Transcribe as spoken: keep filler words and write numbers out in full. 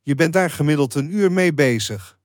Je bent daar gemiddeld een uur mee bezig.